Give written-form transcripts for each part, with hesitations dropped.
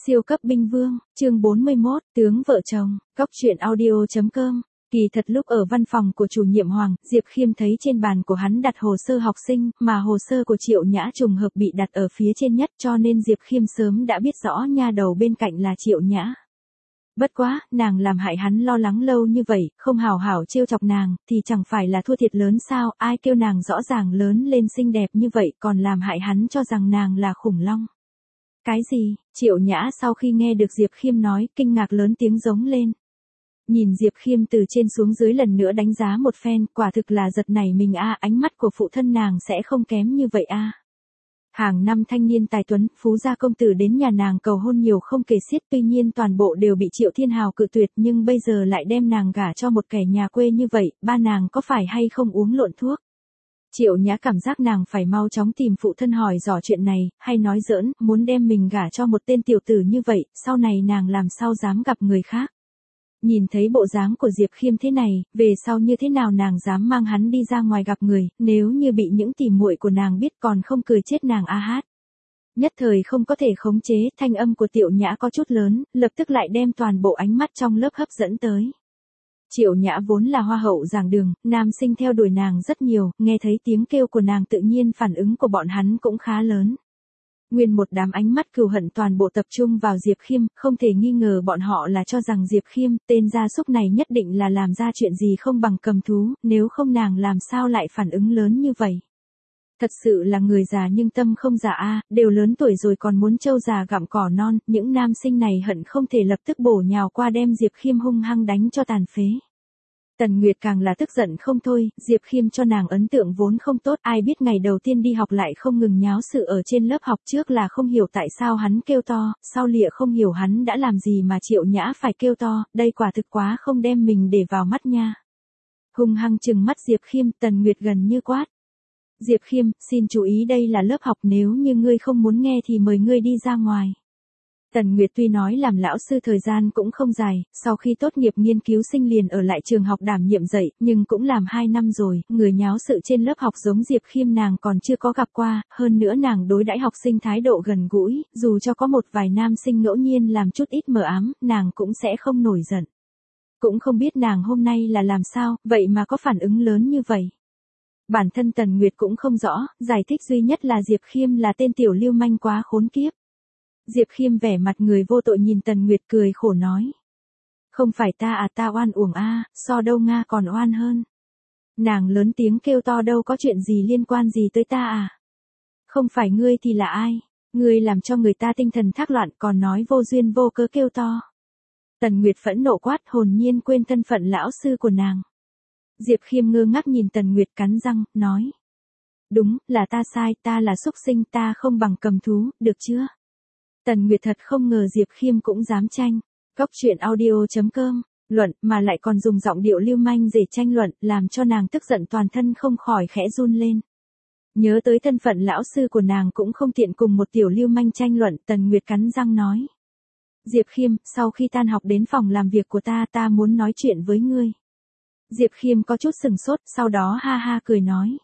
Siêu cấp binh vương, chương 41, tướng vợ chồng, góc truyện audio.com. Kỳ thật lúc ở văn phòng của chủ nhiệm Hoàng, Diệp Khiêm thấy trên bàn của hắn đặt hồ sơ học sinh, mà hồ sơ của Triệu Nhã trùng hợp bị đặt ở phía trên nhất, cho nên Diệp Khiêm sớm đã biết rõ nha đầu bên cạnh là Triệu Nhã. Bất quá, nàng làm hại hắn lo lắng lâu như vậy, không hào hảo trêu chọc nàng, thì chẳng phải là thua thiệt lớn sao, ai kêu nàng rõ ràng lớn lên xinh đẹp như vậy, còn làm hại hắn cho rằng nàng là khủng long. Cái gì? Triệu Nhã sau khi nghe được Diệp Khiêm nói, kinh ngạc lớn tiếng giống lên. Nhìn Diệp Khiêm từ trên xuống dưới lần nữa đánh giá một phen, quả thực là giật nảy mình ánh mắt của phụ thân nàng sẽ không kém như vậy Hàng năm thanh niên tài tuấn, phú gia công tử đến nhà nàng cầu hôn nhiều không kể xiết, tuy nhiên toàn bộ đều bị Triệu Thiên Hào cự tuyệt, nhưng bây giờ lại đem nàng gả cho một kẻ nhà quê như vậy, ba nàng có phải hay không uống lộn thuốc? Triệu Nhã cảm giác nàng phải mau chóng tìm phụ thân hỏi rõ chuyện này, hay nói giỡn, muốn đem mình gả cho một tên tiểu tử như vậy, sau này nàng làm sao dám gặp người khác. Nhìn thấy bộ dáng của Diệp Khiêm thế này, về sau như thế nào nàng dám mang hắn đi ra ngoài gặp người, nếu như bị những tỉ muội của nàng biết còn không cười chết nàng hát. Nhất thời không có thể khống chế, thanh âm của Tiểu Nhã có chút lớn, lập tức lại đem toàn bộ ánh mắt trong lớp hấp dẫn tới. Triệu Nhã vốn là hoa hậu giảng đường, nam sinh theo đuổi nàng rất nhiều, nghe thấy tiếng kêu của nàng tự nhiên phản ứng của bọn hắn cũng khá lớn. Nguyên một đám ánh mắt cừu hận toàn bộ tập trung vào Diệp Khiêm, không thể nghi ngờ bọn họ là cho rằng Diệp Khiêm, tên gia súc này nhất định là làm ra chuyện gì không bằng cầm thú, nếu không nàng làm sao lại phản ứng lớn như vậy. Thật sự là người già nhưng tâm không già đều lớn tuổi rồi còn muốn trâu già gặm cỏ non, những nam sinh này hận không thể lập tức bổ nhào qua đem Diệp Khiêm hung hăng đánh cho tàn phế. Tần Nguyệt càng là tức giận không thôi, Diệp Khiêm cho nàng ấn tượng vốn không tốt, ai biết ngày đầu tiên đi học lại không ngừng nháo sự ở trên lớp học, trước là không hiểu tại sao hắn kêu to, sau lịa không hiểu hắn đã làm gì mà Triệu Nhã phải kêu to, đây quả thực quá không đem mình để vào mắt nha. Hung hăng trừng mắt Diệp Khiêm, Tần Nguyệt gần như quát. Diệp Khiêm, xin chú ý đây là lớp học, nếu như ngươi không muốn nghe thì mời ngươi đi ra ngoài. Tần Nguyệt tuy nói làm lão sư thời gian cũng không dài, sau khi tốt nghiệp nghiên cứu sinh liền ở lại trường học đảm nhiệm dạy, nhưng cũng làm 2 năm rồi, người nháo sự trên lớp học giống Diệp Khiêm nàng còn chưa có gặp qua, hơn nữa nàng đối đãi học sinh thái độ gần gũi, dù cho có một vài nam sinh ngẫu nhiên làm chút ít mờ ám, nàng cũng sẽ không nổi giận. Cũng không biết nàng hôm nay là làm sao, vậy mà có phản ứng lớn như vậy. Bản thân Tần Nguyệt cũng không rõ, giải thích duy nhất là Diệp Khiêm là tên tiểu lưu manh quá khốn kiếp. Diệp Khiêm vẻ mặt người vô tội nhìn Tần Nguyệt cười khổ nói. Không phải ta ta oan uổng so đâu Nga còn oan hơn. Nàng lớn tiếng kêu to đâu có chuyện gì liên quan gì tới ta Không phải ngươi thì là ai? Ngươi làm cho người ta tinh thần thác loạn còn nói vô duyên vô cớ kêu to. Tần Nguyệt phẫn nộ quát hồn nhiên quên thân phận lão sư của nàng. Diệp Khiêm ngơ ngác nhìn Tần Nguyệt cắn răng, nói. Đúng, là ta sai, ta là súc sinh, ta không bằng cầm thú, được chưa? Tần Nguyệt thật không ngờ Diệp Khiêm cũng dám tranh. Góc truyện audio.com, luận, mà lại còn dùng giọng điệu lưu manh để tranh luận, làm cho nàng tức giận toàn thân không khỏi khẽ run lên. Nhớ tới thân phận lão sư của nàng cũng không tiện cùng một tiểu lưu manh tranh luận, Tần Nguyệt cắn răng nói. Diệp Khiêm, sau khi tan học đến phòng làm việc của ta muốn nói chuyện với ngươi. Diệp Khiêm có chút sừng sốt, sau đó ha ha cười nói.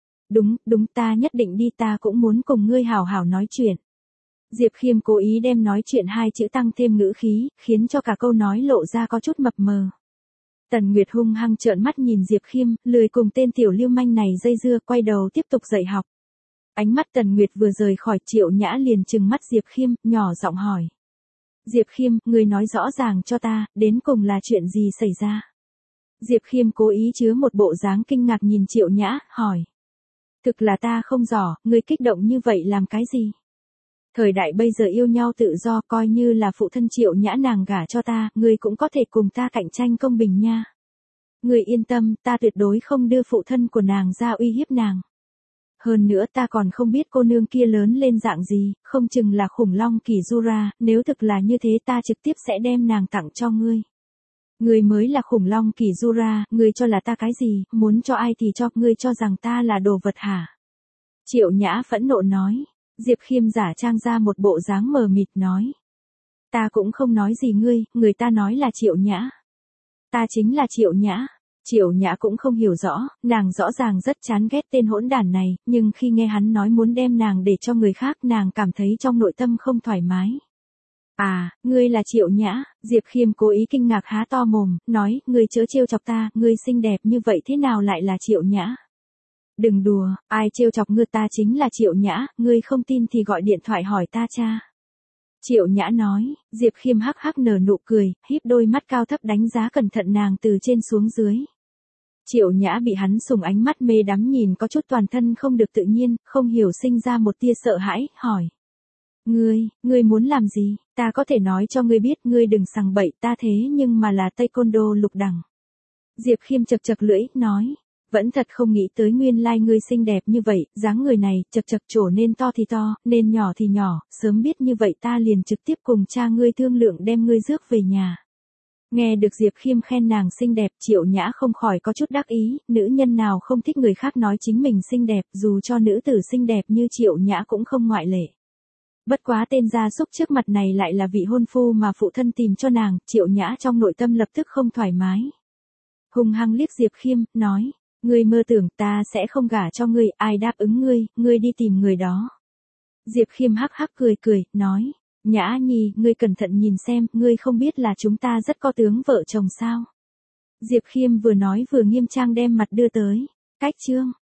Đúng ta nhất định đi, ta cũng muốn cùng ngươi hảo hảo nói chuyện. Diệp Khiêm cố ý đem nói chuyện 2 chữ tăng thêm ngữ khí, khiến cho cả câu nói lộ ra có chút mập mờ. Tần Nguyệt hung hăng trợn mắt nhìn Diệp Khiêm, lười cùng tên tiểu lưu manh này dây dưa, quay đầu tiếp tục dạy học. Ánh mắt Tần Nguyệt vừa rời khỏi Triệu Nhã liền trừng mắt Diệp Khiêm, nhỏ giọng hỏi. Diệp Khiêm, ngươi nói rõ ràng cho ta, đến cùng là chuyện gì xảy ra? Diệp Khiêm cố ý chứa một bộ dáng kinh ngạc nhìn Triệu Nhã, hỏi. Thực là ta không rõ, ngươi kích động như vậy làm cái gì? Thời đại bây giờ yêu nhau tự do, coi như là phụ thân Triệu Nhã nàng gả cho ta, ngươi cũng có thể cùng ta cạnh tranh công bình nha. Ngươi yên tâm, ta tuyệt đối không đưa phụ thân của nàng ra uy hiếp nàng. Hơn nữa ta còn không biết cô nương kia lớn lên dạng gì, không chừng là khủng long kỳ Jura, nếu thực là như thế ta trực tiếp sẽ đem nàng tặng cho ngươi. Ngươi mới là khủng long kỳ Jura, ngươi cho là ta cái gì, muốn cho ai thì cho, ngươi cho rằng ta là đồ vật hả? Triệu Nhã phẫn nộ nói. Diệp Khiêm giả trang ra một bộ dáng mờ mịt nói. Ta cũng không nói gì ngươi, người ta nói là Triệu Nhã. Ta chính là Triệu Nhã. Triệu Nhã cũng không hiểu rõ, nàng rõ ràng rất chán ghét tên hỗn đản này, nhưng khi nghe hắn nói muốn đem nàng để cho người khác nàng cảm thấy trong nội tâm không thoải mái. À, ngươi là Triệu Nhã, Diệp Khiêm cố ý kinh ngạc há to mồm, nói, ngươi chớ trêu chọc ta, ngươi xinh đẹp như vậy thế nào lại là Triệu Nhã? Đừng đùa, ai trêu chọc ngươi, ta chính là Triệu Nhã, ngươi không tin thì gọi điện thoại hỏi ta cha. Triệu Nhã nói, Diệp Khiêm hắc hắc nở nụ cười, híp đôi mắt cao thấp đánh giá cẩn thận nàng từ trên xuống dưới. Triệu Nhã bị hắn sùng ánh mắt mê đắm nhìn có chút toàn thân không được tự nhiên, không hiểu sinh ra một tia sợ hãi, hỏi. Ngươi muốn làm gì, ta có thể nói cho ngươi biết, ngươi đừng sằng bậy, ta thế nhưng mà là taekwondo lục đẳng. Diệp Khiêm chật chật lưỡi, nói. Vẫn thật không nghĩ tới nguyên lai ngươi xinh đẹp như vậy, dáng người này, chật chật trổ nên to thì to, nên nhỏ thì nhỏ, sớm biết như vậy ta liền trực tiếp cùng cha ngươi thương lượng đem ngươi rước về nhà. Nghe được Diệp Khiêm khen nàng xinh đẹp, Triệu Nhã không khỏi có chút đắc ý, nữ nhân nào không thích người khác nói chính mình xinh đẹp, dù cho nữ tử xinh đẹp như Triệu Nhã cũng không ngoại lệ. Bất quá tên gia súc trước mặt này lại là vị hôn phu mà phụ thân tìm cho nàng, Triệu Nhã trong nội tâm lập tức không thoải mái. Hung hăng liếc Diệp Khiêm, nói. Ngươi mơ tưởng ta sẽ không gả cho ngươi, ai đáp ứng ngươi đi tìm người đó. Diệp Khiêm hắc hắc cười, nói, Nhã Nhi, ngươi cẩn thận nhìn xem, ngươi không biết là chúng ta rất có tướng vợ chồng sao. Diệp Khiêm vừa nói vừa nghiêm trang đem mặt đưa tới, cách chương.